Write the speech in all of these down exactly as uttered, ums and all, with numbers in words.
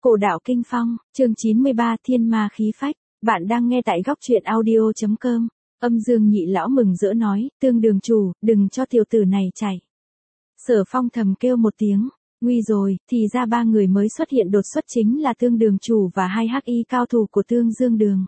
Cổ đạo kinh phong, chương chín mươi ba Thiên ma khí phách, bạn đang nghe tại góc truyện audio.com. Âm Dương Nhị lão mừng rỡ nói, Tương Đường chủ, đừng cho tiểu tử này chạy. Sở Phong thầm kêu một tiếng, nguy rồi, thì ra ba người mới xuất hiện đột xuất chính là Tương Đường chủ và hai hắc y cao thủ của Tương Dương Đường.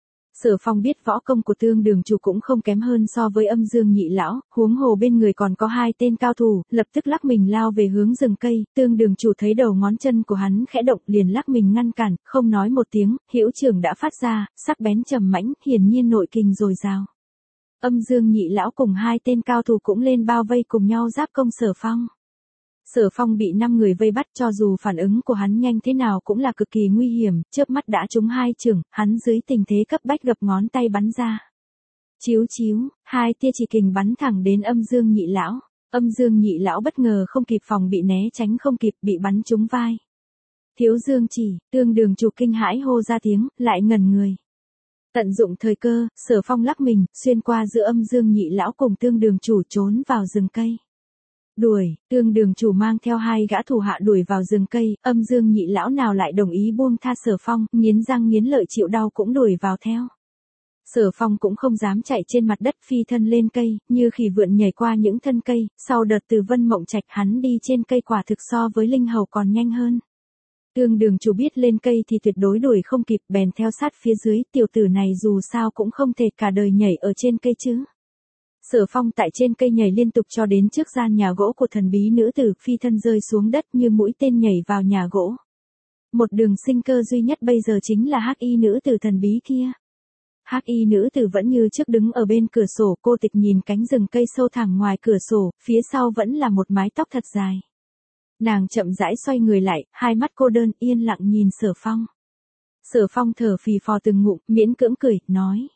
Sở Phong biết võ công của Tương Đường chủ cũng không kém hơn so với Âm Dương Nhị lão, huống hồ bên người còn có hai tên cao thủ, lập tức lắc mình lao về hướng rừng cây. Tương Đường chủ thấy đầu ngón chân của hắn khẽ động, liền lắc mình ngăn cản, không nói một tiếng, hữu trường đã phát ra, sắc bén trầm mãnh, hiển nhiên nội kình dồi dào. Âm Dương Nhị lão cùng hai tên cao thủ cũng lên bao vây cùng nhau giáp công Sở Phong. Sở Phong bị năm người vây bắt, cho dù phản ứng của hắn nhanh thế nào cũng là cực kỳ nguy hiểm, chớp mắt đã trúng hai chưởng, hắn dưới tình thế cấp bách gập ngón tay bắn ra. Chíu chíu, hai tia chỉ kình bắn thẳng đến Âm Dương Nhị lão. Âm Dương Nhị lão bất ngờ không kịp phòng bị né tránh không kịp, bị bắn trúng vai. Thiếu Dương chỉ, Tương Đường chủ kinh hãi hô ra tiếng, lại ngẩn người. Tận dụng thời cơ, Sở Phong lắc mình, xuyên qua giữa Âm Dương Nhị lão cùng Tương Đường chủ trốn vào rừng cây. Đuổi, Tương Đường chủ mang theo hai gã thủ hạ đuổi vào rừng cây, Âm Dương Nhị lão nào lại đồng ý buông tha Sở Phong, nghiến răng nghiến lợi chịu đau cũng đuổi vào theo. Sở Phong cũng không dám chạy trên mặt đất, phi thân lên cây, như khỉ vượn nhảy qua những thân cây, sau đợt từ Vân Mộng Trạch hắn đi trên cây quả thực so với linh hầu còn nhanh hơn. Tương Đường chủ biết lên cây thì tuyệt đối đuổi không kịp, bèn theo sát phía dưới, tiểu tử này dù sao cũng không thể cả đời nhảy ở trên cây chứ. Sở Phong tại trên cây nhảy liên tục cho đến trước gian nhà gỗ của thần bí nữ tử, phi thân rơi xuống đất như mũi tên nhảy vào nhà gỗ. Một đường sinh cơ duy nhất bây giờ chính là hắc y nữ tử thần bí kia. Hắc y nữ tử vẫn như trước đứng ở bên cửa sổ, cô tịch nhìn cánh rừng cây sâu thẳm ngoài cửa sổ, phía sau vẫn là một mái tóc thật dài. Nàng chậm rãi xoay người lại, hai mắt cô đơn yên lặng nhìn Sở Phong. Sở Phong thở phì phò từng ngụm, miễn cưỡng cười, nói.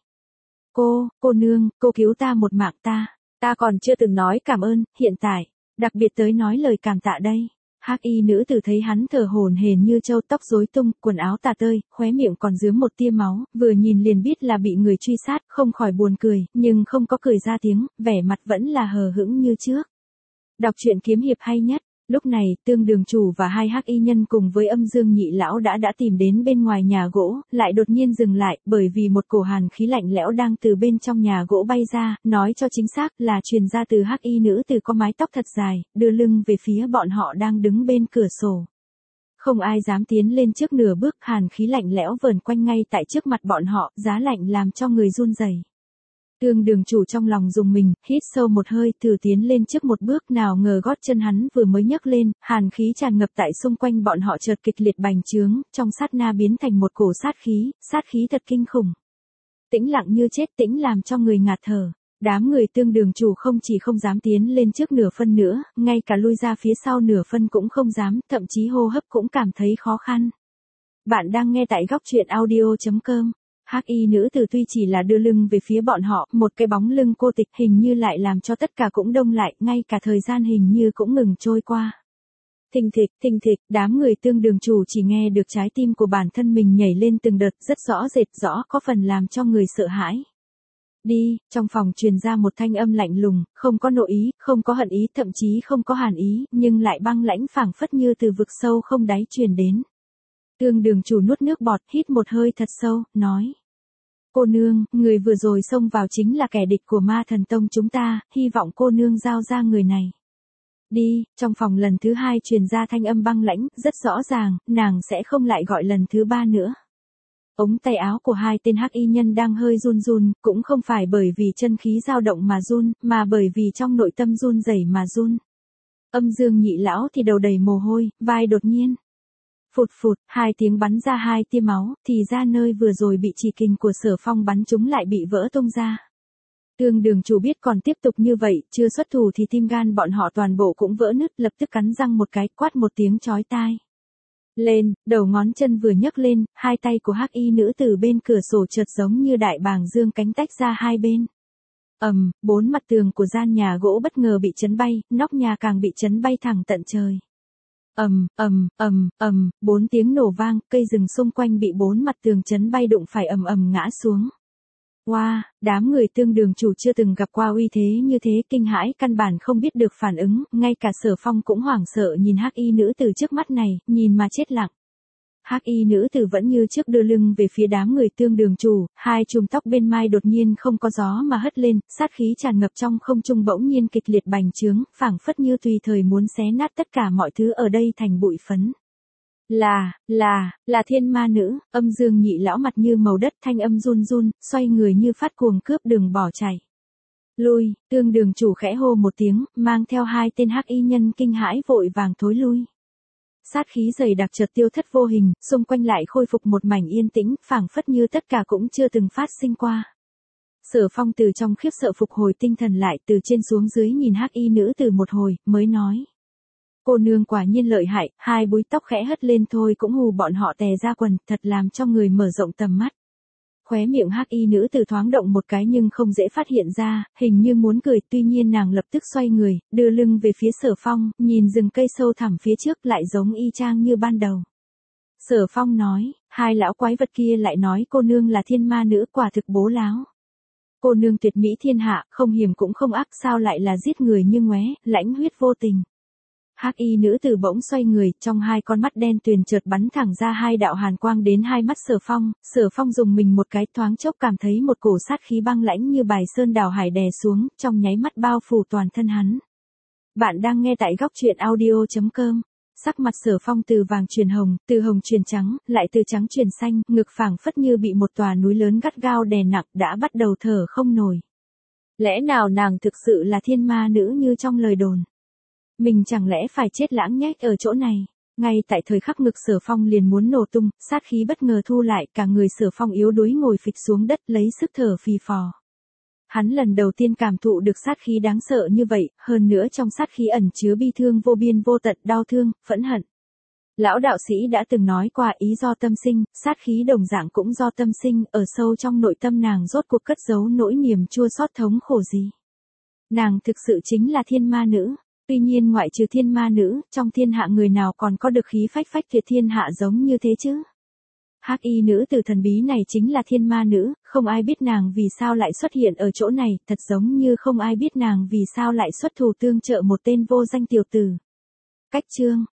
Cô, cô nương, cô cứu ta một mạng ta, ta còn chưa từng nói cảm ơn, hiện tại, đặc biệt tới nói lời cảm tạ đây. Hắc y nữ tử thấy hắn thở hổn hển như trâu, tóc rối tung, quần áo tả tơi, khóe miệng còn rướm một tia máu, vừa nhìn liền biết là bị người truy sát, không khỏi buồn cười, nhưng không có cười ra tiếng, vẻ mặt vẫn là hờ hững như trước. Đọc truyện kiếm hiệp hay nhất. Lúc này, Tương Đường chủ và hai hắc y nhân cùng với Âm Dương Nhị lão đã đã tìm đến bên ngoài nhà gỗ, lại đột nhiên dừng lại, bởi vì một cổ hàn khí lạnh lẽo đang từ bên trong nhà gỗ bay ra, nói cho chính xác là truyền ra từ hắc y nữ tử có mái tóc thật dài, đưa lưng về phía bọn họ đang đứng bên cửa sổ. Không ai dám tiến lên trước nửa bước, hàn khí lạnh lẽo vờn quanh ngay tại trước mặt bọn họ, giá lạnh làm cho người run rẩy. Tương Đường chủ trong lòng rùng mình, hít sâu một hơi, thử tiến lên trước một bước, nào ngờ gót chân hắn vừa mới nhấc lên, hàn khí tràn ngập tại xung quanh bọn họ chợt kịch liệt bành trướng, trong sát na biến thành một cổ sát khí, sát khí thật kinh khủng. Tĩnh lặng như chết, tĩnh làm cho người ngạt thở. Đám người Tương Đường chủ không chỉ không dám tiến lên trước nửa phân nữa, ngay cả lui ra phía sau nửa phân cũng không dám, thậm chí hô hấp cũng cảm thấy khó khăn. Bạn đang nghe tại góc truyện audio.com. Hắc y nữ tử tuy chỉ là đưa lưng về phía bọn họ, một cái bóng lưng cô tịch hình như lại làm cho tất cả cũng đông lại, ngay cả thời gian hình như cũng ngừng trôi qua. Thình thịch, thình thịch, đám người Tương Đường chủ chỉ nghe được trái tim của bản thân mình nhảy lên từng đợt, rất rõ rệt rõ, có phần làm cho người sợ hãi. Đi, trong phòng truyền ra một thanh âm lạnh lùng, không có nội ý, không có hận ý, thậm chí không có hàn ý, nhưng lại băng lãnh phảng phất như từ vực sâu không đáy truyền đến. Tương Đường chủ nuốt nước bọt, hít một hơi thật sâu, nói. Cô nương, người vừa rồi xông vào chính là kẻ địch của Ma Thần Tông chúng ta, hy vọng cô nương giao ra người này. Đi, trong phòng lần thứ hai truyền ra thanh âm băng lãnh, rất rõ ràng, nàng sẽ không lại gọi lần thứ ba nữa. Ống tay áo của hai tên hắc y nhân đang hơi run run, cũng không phải bởi vì chân khí dao động mà run, mà bởi vì trong nội tâm run rẩy mà run. Âm Dương Nhị lão thì đầu đầy mồ hôi, vai đột nhiên. Phụt phụt, hai tiếng bắn ra hai tia máu, thì ra nơi vừa rồi bị chỉ kình của Sở Phong bắn chúng lại bị vỡ tung ra. Tương Đường chủ biết còn tiếp tục như vậy, chưa xuất thủ thì tim gan bọn họ toàn bộ cũng vỡ nứt, lập tức cắn răng một cái, quát một tiếng chói tai. Lên, đầu ngón chân vừa nhấc lên, hai tay của hắc y nữ tử bên cửa sổ chợt giống như đại bàng dương cánh tách ra hai bên. Ầm, um, bốn mặt tường của gian nhà gỗ bất ngờ bị chấn bay, nóc nhà càng bị chấn bay thẳng tận trời. Ầm, ầm, ầm, ầm, bốn tiếng nổ vang, cây rừng xung quanh bị bốn mặt tường chấn bay đụng phải ầm ầm ngã xuống. Wow, đám người Tương Đường chủ chưa từng gặp qua uy thế như thế, kinh hãi căn bản không biết được phản ứng, ngay cả Sở Phong cũng hoảng sợ nhìn hắc y nữ từ trước mắt này, nhìn mà chết lặng. Hắc y nữ tử vẫn như trước đưa lưng về phía đám người Tương Đường chủ, hai chùm tóc bên mai đột nhiên không có gió mà hất lên, sát khí tràn ngập trong không trung bỗng nhiên kịch liệt bành trướng, phảng phất như tùy thời muốn xé nát tất cả mọi thứ ở đây thành bụi phấn. Là, là, là thiên ma nữ, Âm Dương Nhị lão mặt như màu đất, thanh âm run run, xoay người như phát cuồng cướp đường bỏ chạy. Lui, Tương Đường chủ khẽ hô một tiếng, mang theo hai tên hắc y nhân kinh hãi vội vàng thối lui. Sát khí dày đặc chợt tiêu thất vô hình, xung quanh lại khôi phục một mảnh yên tĩnh, phảng phất như tất cả cũng chưa từng phát sinh qua. Sở Phong từ trong khiếp sợ phục hồi tinh thần lại, từ trên xuống dưới nhìn hắc y nữ từ một hồi, mới nói. Cô nương quả nhiên lợi hại, hai búi tóc khẽ hất lên thôi cũng hù bọn họ tè ra quần, thật làm cho người mở rộng tầm mắt. Khóe miệng hắc y nữ từ thoáng động một cái nhưng không dễ phát hiện ra, hình như muốn cười, tuy nhiên nàng lập tức xoay người, đưa lưng về phía Sở Phong, nhìn rừng cây sâu thẳm phía trước lại giống y chang như ban đầu. Sở Phong nói, hai lão quái vật kia lại nói cô nương là thiên ma nữ, quả thực bố láo. Cô nương tuyệt mỹ thiên hạ, không hiểm cũng không ác, sao lại là giết người như ngoé, lãnh huyết vô tình. Hắc y nữ tử bỗng xoay người, trong hai con mắt đen tuyền chợt bắn thẳng ra hai đạo hàn quang đến hai mắt Sở Phong, Sở Phong dùng mình một cái, thoáng chốc cảm thấy một cổ sát khí băng lãnh như bài sơn đảo hải đè xuống, trong nháy mắt bao phủ toàn thân hắn. Bạn đang nghe tại góc truyện audio chấm com. Sắc mặt Sở Phong từ vàng chuyển hồng, từ hồng chuyển trắng, lại từ trắng chuyển xanh, ngực phảng phất như bị một tòa núi lớn gắt gao đè nặng, đã bắt đầu thở không nổi. Lẽ nào nàng thực sự là thiên ma nữ như trong lời đồn? Mình chẳng lẽ phải chết lãng nhách ở chỗ này? Ngay tại thời khắc ngực Sở Phong liền muốn nổ tung, sát khí bất ngờ thu lại, cả người Sở Phong yếu đuối ngồi phịch xuống đất lấy sức thở phì phò. Hắn lần đầu tiên cảm thụ được sát khí đáng sợ như vậy, hơn nữa trong sát khí ẩn chứa bi thương vô biên vô tận, đau thương, phẫn hận. Lão đạo sĩ đã từng nói qua ý do tâm sinh, sát khí đồng dạng cũng do tâm sinh, ở sâu trong nội tâm nàng rốt cuộc cất giấu nỗi niềm chua xót thống khổ gì. Nàng thực sự chính là thiên ma nữ. Tuy nhiên ngoại trừ thiên ma nữ, trong thiên hạ người nào còn có được khí phách phách tuyệt thiên hạ giống như thế chứ? Hắc y nữ tử thần bí này chính là thiên ma nữ, không ai biết nàng vì sao lại xuất hiện ở chỗ này, thật giống như không ai biết nàng vì sao lại xuất thủ tương trợ một tên vô danh tiểu tử. Cách chương